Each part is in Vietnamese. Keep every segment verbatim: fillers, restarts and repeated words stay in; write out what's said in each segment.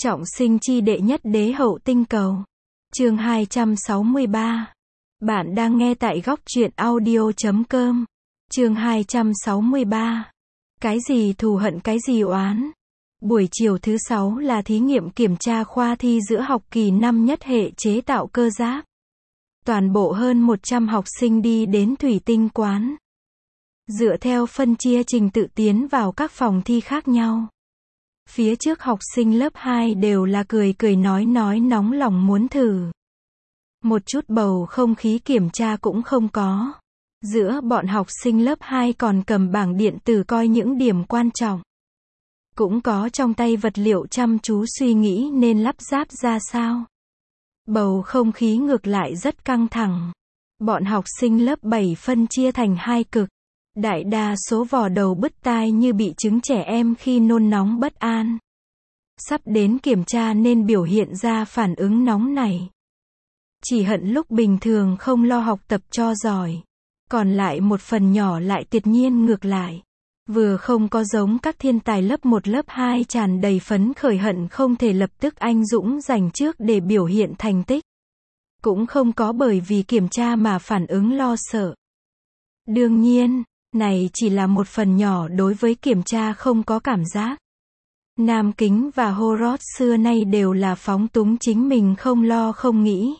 Trọng sinh chi đệ nhất đế hậu tinh cầu. Chương hai trăm sáu mươi ba. Bạn đang nghe tại góc truyện audio chấm com. Chương hai trăm sáu mươi ba. Cái gì thù hận cái gì oán. Buổi chiều thứ sáu là thí nghiệm kiểm tra khoa thi giữa học kỳ năm nhất hệ chế tạo cơ giáp. Toàn bộ hơn một trăm học sinh đi đến thủy tinh quán. Dựa theo phân chia trình tự tiến vào các phòng thi khác nhau. Phía trước học sinh lớp hai đều là cười cười nói nói nóng lòng muốn thử. Một chút bầu không khí kiểm tra cũng không có. Giữa bọn học sinh lớp hai còn cầm bảng điện tử coi những điểm quan trọng. Cũng có trong tay vật liệu chăm chú suy nghĩ nên lắp ráp ra sao. Bầu không khí ngược lại rất căng thẳng. Bọn học sinh lớp bảy phân chia thành hai cực. Đại đa số vò đầu bứt tai như bị chứng trẻ em khi nôn nóng bất an. Sắp đến kiểm tra nên biểu hiện ra phản ứng nóng này. Chỉ hận lúc bình thường không lo học tập cho giỏi. Còn lại một phần nhỏ lại tuyệt nhiên ngược lại. Vừa không có giống các thiên tài lớp một lớp hai tràn đầy phấn khởi hận không thể lập tức anh dũng giành trước để biểu hiện thành tích. Cũng không có bởi vì kiểm tra mà phản ứng lo sợ. Đương nhiên, này chỉ là một phần nhỏ đối với kiểm tra không có cảm giác. Nam Kính và Horod xưa nay đều là phóng túng chính mình không lo không nghĩ.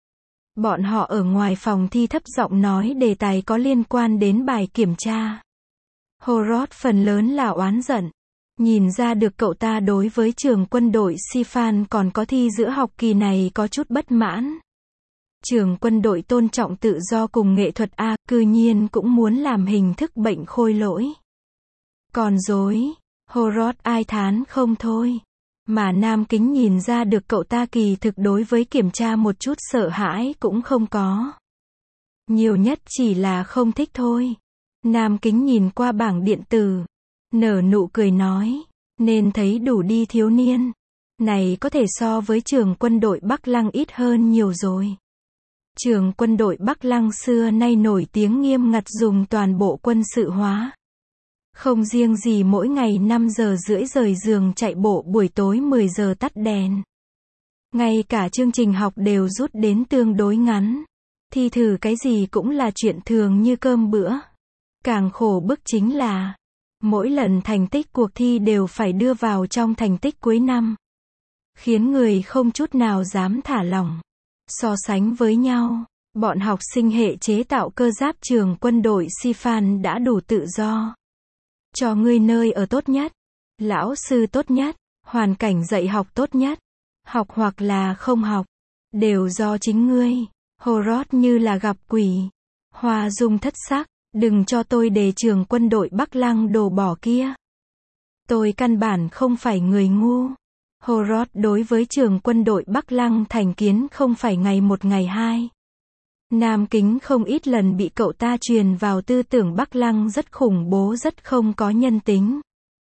Bọn họ ở ngoài phòng thi thấp giọng nói đề tài có liên quan đến bài kiểm tra. Horod phần lớn là oán giận. Nhìn ra được cậu ta đối với trường quân đội Sifan còn có thi giữa học kỳ này có chút bất mãn. Trường quân đội tôn trọng tự do cùng nghệ thuật A, cư nhiên cũng muốn làm hình thức bệnh khôi lỗi. Còn dối, Horod ai thán không thôi. Mà Nam Kính nhìn ra được cậu ta kỳ thực đối với kiểm tra một chút sợ hãi cũng không có. Nhiều nhất chỉ là không thích thôi. Nam Kính nhìn qua bảng điện tử. Nở nụ cười nói. Nên thấy đủ đi thiếu niên. Này có thể so với trường quân đội Bắc Lăng ít hơn nhiều rồi. Trường quân đội Bắc Lăng xưa nay nổi tiếng nghiêm ngặt dùng toàn bộ quân sự hóa. Không riêng gì mỗi ngày năm giờ rưỡi rời giường chạy bộ buổi tối mười giờ tắt đèn. Ngay cả chương trình học đều rút đến tương đối ngắn. Thi thử cái gì cũng là chuyện thường như cơm bữa. Càng khổ bức chính là, mỗi lần thành tích cuộc thi đều phải đưa vào trong thành tích cuối năm. Khiến người không chút nào dám thả lỏng. So sánh với nhau, bọn học sinh hệ chế tạo cơ giáp trường quân đội Sifan đã đủ tự do. Cho ngươi nơi ở tốt nhất, lão sư tốt nhất, hoàn cảnh dạy học tốt nhất, học hoặc là không học, đều do chính ngươi. Horod như là gặp quỷ. Hoa dung thất sắc, đừng cho tôi đề trường quân đội Bắc Lăng đồ bỏ kia. Tôi căn bản không phải người ngu. Horod đối với trường quân đội Bắc Lăng thành kiến không phải ngày một ngày hai. Nam Kính không ít lần bị cậu ta truyền vào tư tưởng Bắc Lăng rất khủng bố rất không có nhân tính.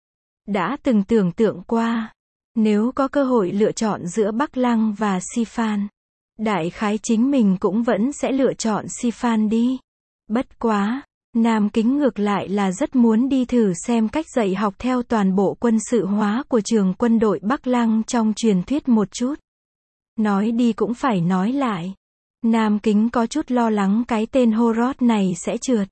Đã từng tưởng tượng qua, nếu có cơ hội lựa chọn giữa Bắc Lăng và Sifan, đại khái chính mình cũng vẫn sẽ lựa chọn Sifan đi. Bất quá, Nam Kính ngược lại là rất muốn đi thử xem cách dạy học theo toàn bộ quân sự hóa của trường quân đội Bắc Lăng trong truyền thuyết một chút. Nói đi cũng phải nói lại. Nam Kính có chút lo lắng cái tên Horod này sẽ trượt.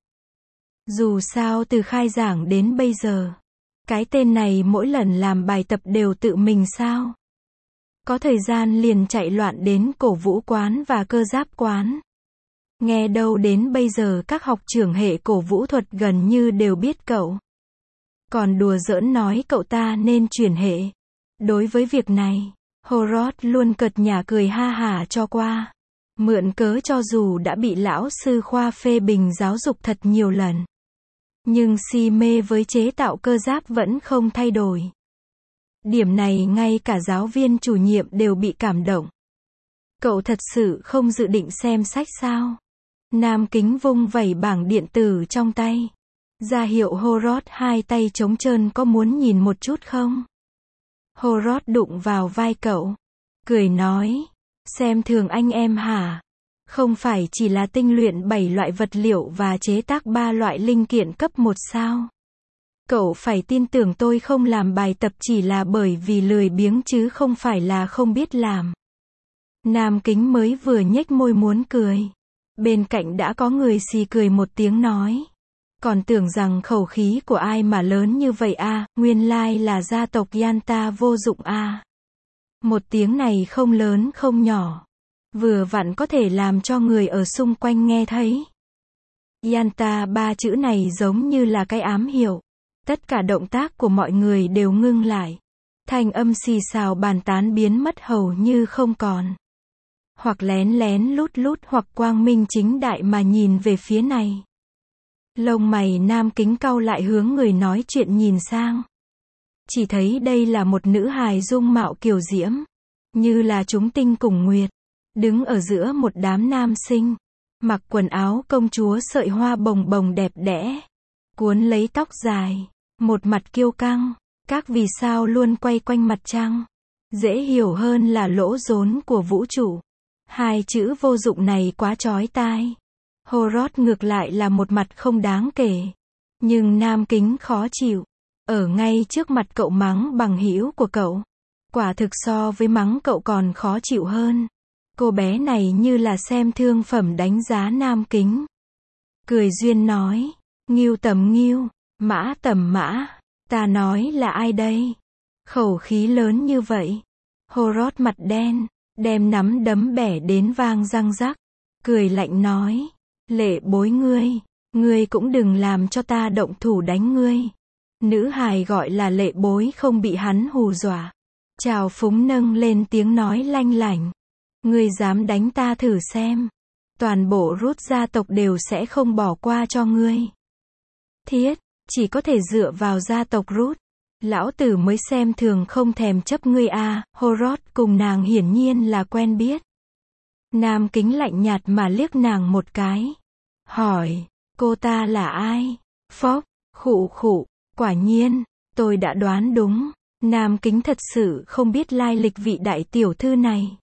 Dù sao từ khai giảng đến bây giờ, cái tên này mỗi lần làm bài tập đều tự mình sao. Có thời gian liền chạy loạn đến cổ vũ quán và cơ giáp quán. Nghe đâu đến bây giờ các học trưởng hệ cổ vũ thuật gần như đều biết cậu. Còn đùa giỡn nói cậu ta nên chuyển hệ. Đối với việc này, Horod luôn cợt nhả cười ha hả cho qua. Mượn cớ cho dù đã bị lão sư khoa phê bình giáo dục thật nhiều lần. Nhưng si mê với chế tạo cơ giáp vẫn không thay đổi. Điểm này ngay cả giáo viên chủ nhiệm đều bị cảm động. Cậu thật sự không dự định xem sách sao? Nam Kính vung vẩy bảng điện tử trong tay. Ra hiệu Horod hai tay trống trơn có muốn nhìn một chút không? Horod đụng vào vai cậu. Cười nói. Xem thường anh em hả? Không phải chỉ là tinh luyện bảy loại vật liệu và chế tác ba loại linh kiện cấp một sao? Cậu phải tin tưởng tôi không làm bài tập chỉ là bởi vì lười biếng chứ không phải là không biết làm. Nam Kính mới vừa nhếch môi muốn cười. Bên cạnh đã có người xì cười một tiếng nói. Còn tưởng rằng khẩu khí của ai mà lớn như vậy a, nguyên lai là gia tộc Yanta vô dụng a. Một tiếng này không lớn không nhỏ. Vừa vặn có thể làm cho người ở xung quanh nghe thấy. Yanta ba chữ này giống như là cái ám hiệu. Tất cả động tác của mọi người đều ngưng lại. Thanh âm xì xào bàn tán biến mất hầu như không còn. Hoặc lén lén lút lút hoặc quang minh chính đại mà nhìn về phía này. Lông mày Nam Kính cau lại hướng người nói chuyện nhìn sang. Chỉ thấy đây là một nữ hài dung mạo kiều diễm. Như là chúng tinh cùng nguyệt. Đứng ở giữa một đám nam sinh. Mặc quần áo công chúa sợi hoa bồng bồng đẹp đẽ. Cuốn lấy tóc dài. Một mặt kiêu căng. Các vì sao luôn quay quanh mặt trăng. Dễ hiểu hơn là lỗ rốn của vũ trụ. Hai chữ vô dụng này quá chói tai. Horod ngược lại là một mặt không đáng kể. Nhưng Nam Kính khó chịu. Ở ngay trước mặt cậu mắng bằng hữu của cậu. Quả thực so với mắng cậu còn khó chịu hơn. Cô bé này như là xem thương phẩm đánh giá Nam Kính. Cười duyên nói. Nghiêu tầm nghiêu, mã tầm mã. Ta nói là ai đây? Khẩu khí lớn như vậy. Horod mặt đen. Đem nắm đấm bẻ đến vang răng rắc. Cười lạnh nói. Lệ bối ngươi. Ngươi cũng đừng làm cho ta động thủ đánh ngươi. Nữ hài gọi là lệ bối không bị hắn hù dọa. Trào phúng nâng lên tiếng nói lanh lảnh. Ngươi dám đánh ta thử xem. Toàn bộ Rút gia tộc đều sẽ không bỏ qua cho ngươi. Thiết, chỉ có thể dựa vào gia tộc Rút. Lão tử mới xem thường không thèm chấp ngươi a. Horod cùng nàng hiển nhiên là quen biết. Nam Kính lạnh nhạt mà liếc nàng một cái. Hỏi, cô ta là ai? Phốc, khụ khụ, quả nhiên, tôi đã đoán đúng. Nam Kính thật sự không biết lai lịch vị đại tiểu thư này.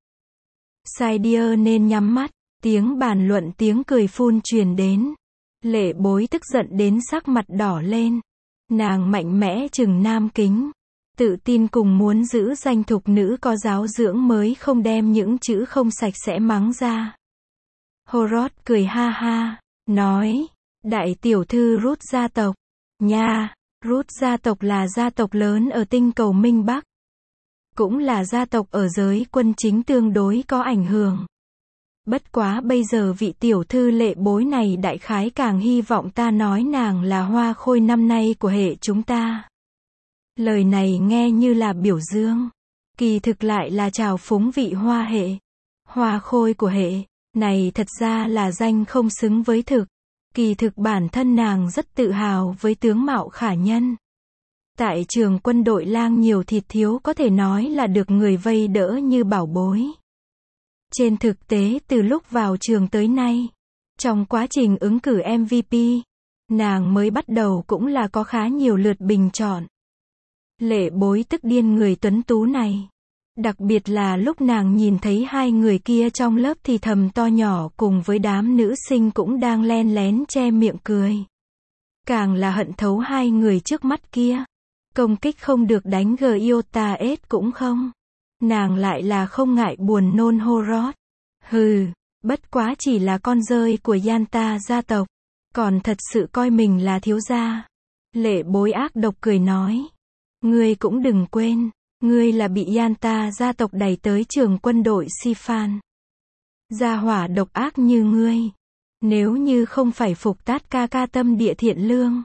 Saidia nên nhắm mắt, tiếng bàn luận tiếng cười phun truyền đến. Lệ bối tức giận đến sắc mặt đỏ lên. Nàng mạnh mẽ chừng Nam Kính. Tự tin cùng muốn giữ danh thục nữ có giáo dưỡng mới không đem những chữ không sạch sẽ mắng ra. Horod cười ha ha, nói, đại tiểu thư Rút gia tộc. Nha, Rút gia tộc là gia tộc lớn ở tinh cầu Minh Bắc. Cũng là gia tộc ở giới quân chính tương đối có ảnh hưởng. Bất quá bây giờ vị tiểu thư lệ bối này đại khái càng hy vọng ta nói nàng là hoa khôi năm nay của hệ chúng ta. Lời này nghe như là biểu dương. Kỳ thực lại là chào phúng vị hoa hệ. Hoa khôi của hệ, này thật ra là danh không xứng với thực. Kỳ thực bản thân nàng rất tự hào với tướng mạo khả nhân. Tại trường quân đội lang nhiều thịt thiếu có thể nói là được người vây đỡ như bảo bối. Trên thực tế từ lúc vào trường tới nay, trong quá trình ứng cử em vê pê, nàng mới bắt đầu cũng là có khá nhiều lượt bình chọn. Lệ bối tức điên người tuấn tú này. Đặc biệt là lúc nàng nhìn thấy hai người kia trong lớp thì thầm to nhỏ cùng với đám nữ sinh cũng đang len lén che miệng cười. Càng là hận thấu hai người trước mắt kia. Công kích không được đánh G iota S cũng không. Nàng lại là không ngại buồn nôn Horod. Hừ, bất quá chỉ là con rơi của Yanta gia tộc. Còn thật sự coi mình là thiếu gia. Lệ bối ác độc cười nói. Ngươi cũng đừng quên. Ngươi là bị Yanta gia tộc đẩy tới trường quân đội Sifan. Gia hỏa độc ác như ngươi. Nếu như không phải phục tát ca ca tâm địa thiện lương.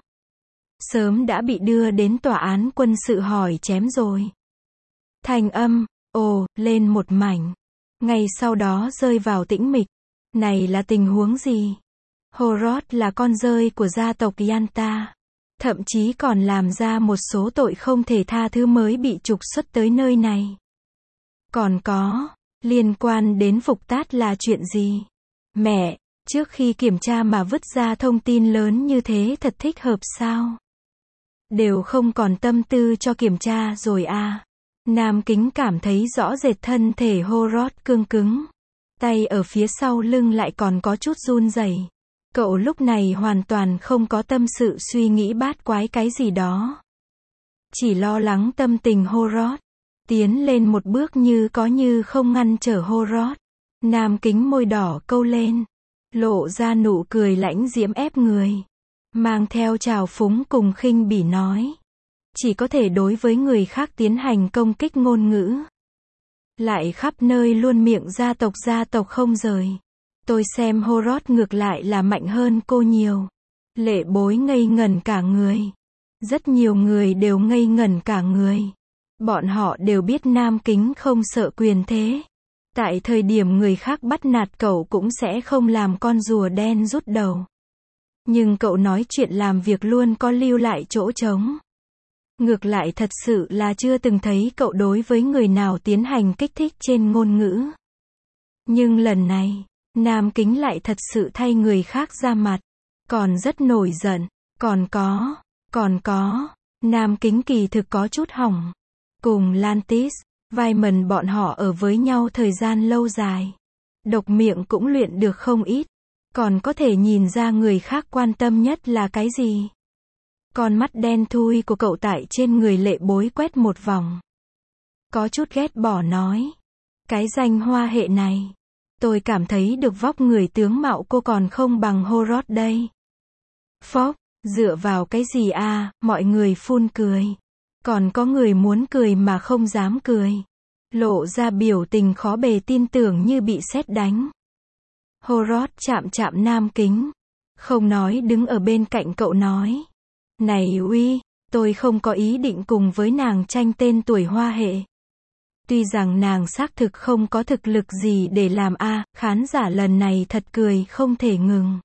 Sớm đã bị đưa đến tòa án quân sự hỏi chém rồi. Thành âm, ồ, lên một mảnh. Ngay sau đó rơi vào tĩnh mịch. Này là tình huống gì? Horod là con rơi của gia tộc Yanta. Thậm chí còn làm ra một số tội không thể tha thứ mới bị trục xuất tới nơi này. Còn có, liên quan đến phục tát là chuyện gì? Mẹ, trước khi kiểm tra mà vứt ra thông tin lớn như thế thật thích hợp sao? Đều không còn tâm tư cho kiểm tra rồi à? Nam Kính cảm thấy rõ rệt thân thể Horod cương cứng. Tay ở phía sau lưng lại còn có chút run rẩy. Cậu lúc này hoàn toàn không có tâm sự suy nghĩ bát quái cái gì đó. Chỉ lo lắng tâm tình Horod. Tiến lên một bước như có như không ngăn trở Horod. Nam Kính môi đỏ câu lên. Lộ ra nụ cười lãnh diễm ép người. Mang theo trào phúng cùng khinh bỉ nói. Chỉ có thể đối với người khác tiến hành công kích ngôn ngữ. Lại khắp nơi luôn miệng gia tộc gia tộc không rời. Tôi xem Horod ngược lại là mạnh hơn cô nhiều. Lệ Bối ngây ngẩn cả người. Rất nhiều người đều ngây ngẩn cả người. Bọn họ đều biết Nam Kính không sợ quyền thế. Tại thời điểm người khác bắt nạt cậu cũng sẽ không làm con rùa đen rút đầu. Nhưng cậu nói chuyện làm việc luôn có lưu lại chỗ trống. Ngược lại thật sự là chưa từng thấy cậu đối với người nào tiến hành kích thích trên ngôn ngữ. Nhưng lần này, Nam Kính lại thật sự thay người khác ra mặt. Còn rất nổi giận. Còn có, còn có, Nam Kính kỳ thực có chút hỏng. Cùng Lantis, Vaiman bọn họ ở với nhau thời gian lâu dài. Độc miệng cũng luyện được không ít. Còn có thể nhìn ra người khác quan tâm nhất là cái gì. Con mắt đen thui của cậu tại trên người Lệ Bối quét một vòng. Có chút ghét bỏ nói. Cái danh hoa hệ này. Tôi cảm thấy được vóc người tướng mạo cô còn không bằng Horod đây. Phốc, dựa vào cái gì à, mọi người phun cười. Còn có người muốn cười mà không dám cười. Lộ ra biểu tình khó bề tin tưởng như bị sét đánh. Horod chạm chạm Nam Kính. Không nói đứng ở bên cạnh cậu nói. Này uy, tôi không có ý định cùng với nàng tranh tên tuổi hoa hệ. Tuy rằng nàng xác thực không có thực lực gì để làm a, à, khán giả lần này thật cười không thể ngừng.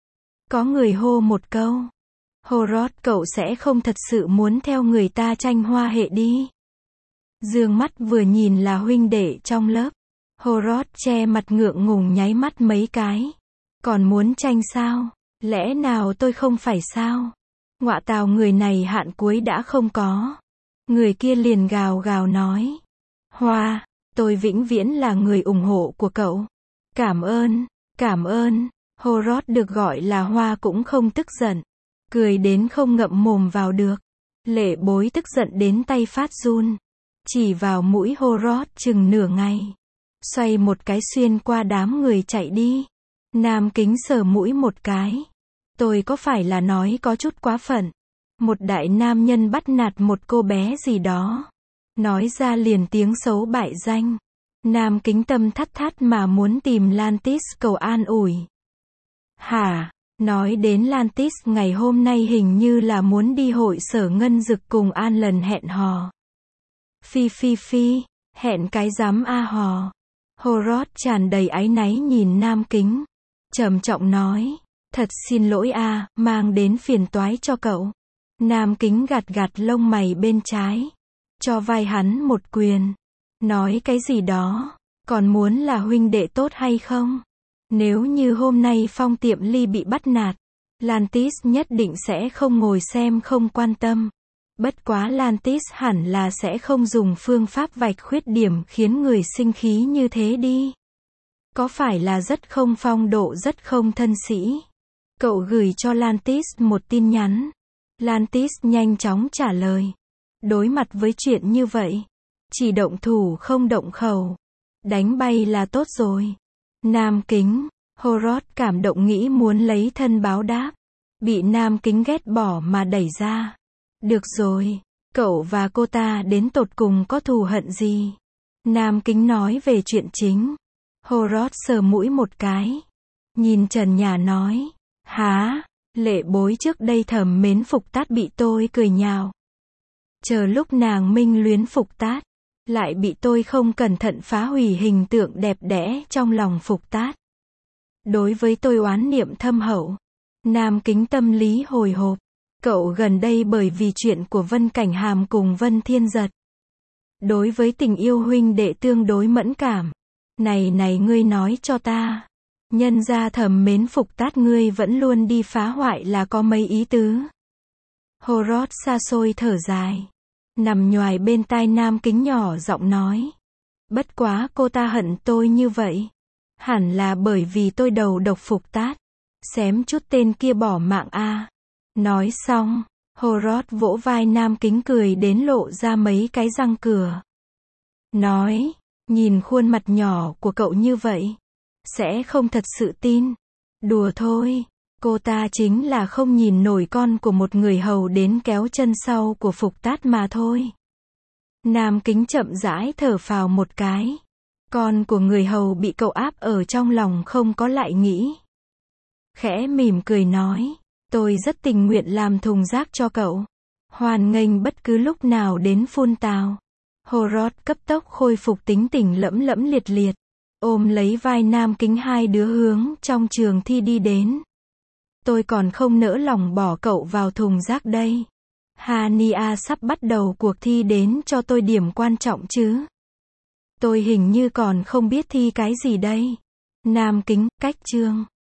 Có người hô một câu. Horod cậu sẽ không thật sự muốn theo người ta tranh hoa hệ đi. Dương mắt vừa nhìn là huynh đệ trong lớp. Horod che mặt ngượng ngùng nháy mắt mấy cái. Còn muốn tranh sao? Lẽ nào tôi không phải sao? Ngọa tào người này hạn cuối đã không có. Người kia liền gào gào nói. Hoa, tôi vĩnh viễn là người ủng hộ của cậu. Cảm ơn, cảm ơn. Horod được gọi là Hoa cũng không tức giận. Cười đến không ngậm mồm vào được. Lệ Bối tức giận đến tay phát run. Chỉ vào mũi Horod chừng nửa ngày. Xoay một cái xuyên qua đám người chạy đi. Nam Kính sờ mũi một cái. Tôi có phải là nói có chút quá phận. Một đại nam nhân bắt nạt một cô bé gì đó. Nói ra liền tiếng xấu bại danh. Nam Kính tâm thắt thắt mà muốn tìm Lantis cầu an ủi. Hả? Nói đến Lantis ngày hôm nay hình như là muốn đi hội sở ngân dực cùng An lần hẹn hò. Phi phi phi, hẹn cái dám a hò. Horod tràn đầy áy náy nhìn Nam Kính. Trầm trọng nói. Thật xin lỗi a, à, mang đến phiền toái cho cậu. Nam Kính gạt gạt lông mày bên trái. Cho vai hắn một quyền. Nói cái gì đó. Còn muốn là huynh đệ tốt hay không? Nếu như hôm nay Phong Tiệm Ly bị bắt nạt, Lantis nhất định sẽ không ngồi xem không quan tâm. Bất quá Lantis hẳn là sẽ không dùng phương pháp vạch khuyết điểm khiến người sinh khí như thế đi. Có phải là rất không phong độ rất không thân sĩ? Cậu gửi cho Lantis một tin nhắn. Lantis nhanh chóng trả lời. Đối mặt với chuyện như vậy, chỉ động thủ không động khẩu. Đánh bay là tốt rồi. Nam Kính, Horod cảm động nghĩ muốn lấy thân báo đáp. Bị Nam Kính ghét bỏ mà đẩy ra. Được rồi, cậu và cô ta đến tột cùng có thù hận gì? Nam Kính nói về chuyện chính. Horod sờ mũi một cái. Nhìn trần nhà nói. Hả? Lệ Bối trước đây thầm mến Phục Tát bị tôi cười nhạo. Chờ lúc nàng minh luyến Phục Tát, lại bị tôi không cẩn thận phá hủy hình tượng đẹp đẽ trong lòng Phục Tát. Đối với tôi oán niệm thâm hậu. Nam Kính tâm lý hồi hộp. Cậu gần đây bởi vì chuyện của Vân Cảnh Hàm cùng Vân Thiên Giật. Đối với tình yêu huynh đệ tương đối mẫn cảm. Này này ngươi nói cho ta. Nhân ra thầm mến Phục Tát ngươi vẫn luôn đi phá hoại là có mấy ý tứ. Horod xa xôi thở dài. Nằm nhoài bên tai Nam Kính nhỏ giọng nói. Bất quá cô ta hận tôi như vậy. Hẳn là bởi vì tôi đầu độc Phục Tát. Xém chút tên kia bỏ mạng a. Nói xong, Horrod vỗ vai Nam Kính cười đến lộ ra mấy cái răng cửa. Nói, nhìn khuôn mặt nhỏ của cậu như vậy, sẽ không thật sự tin. Đùa thôi, cô ta chính là không nhìn nổi con của một người hầu đến kéo chân sau của Phục Tát mà thôi. Nam Kính chậm rãi thở phào một cái. Con của người hầu bị cậu áp ở trong lòng không có lại nghĩ. Khẽ mỉm cười nói, tôi rất tình nguyện làm thùng rác cho cậu. Hoan nghênh bất cứ lúc nào đến phun tào. Horrod cấp tốc khôi phục tính tình lẫm lẫm liệt liệt. Ôm lấy vai Nam Kính, hai đứa hướng trong trường thi đi đến. Tôi còn không nỡ lòng bỏ cậu vào thùng rác đây. Hania sắp bắt đầu cuộc thi, đến cho tôi điểm quan trọng chứ. Tôi hình như còn không biết thi cái gì đây. Nam Kính, cách chương.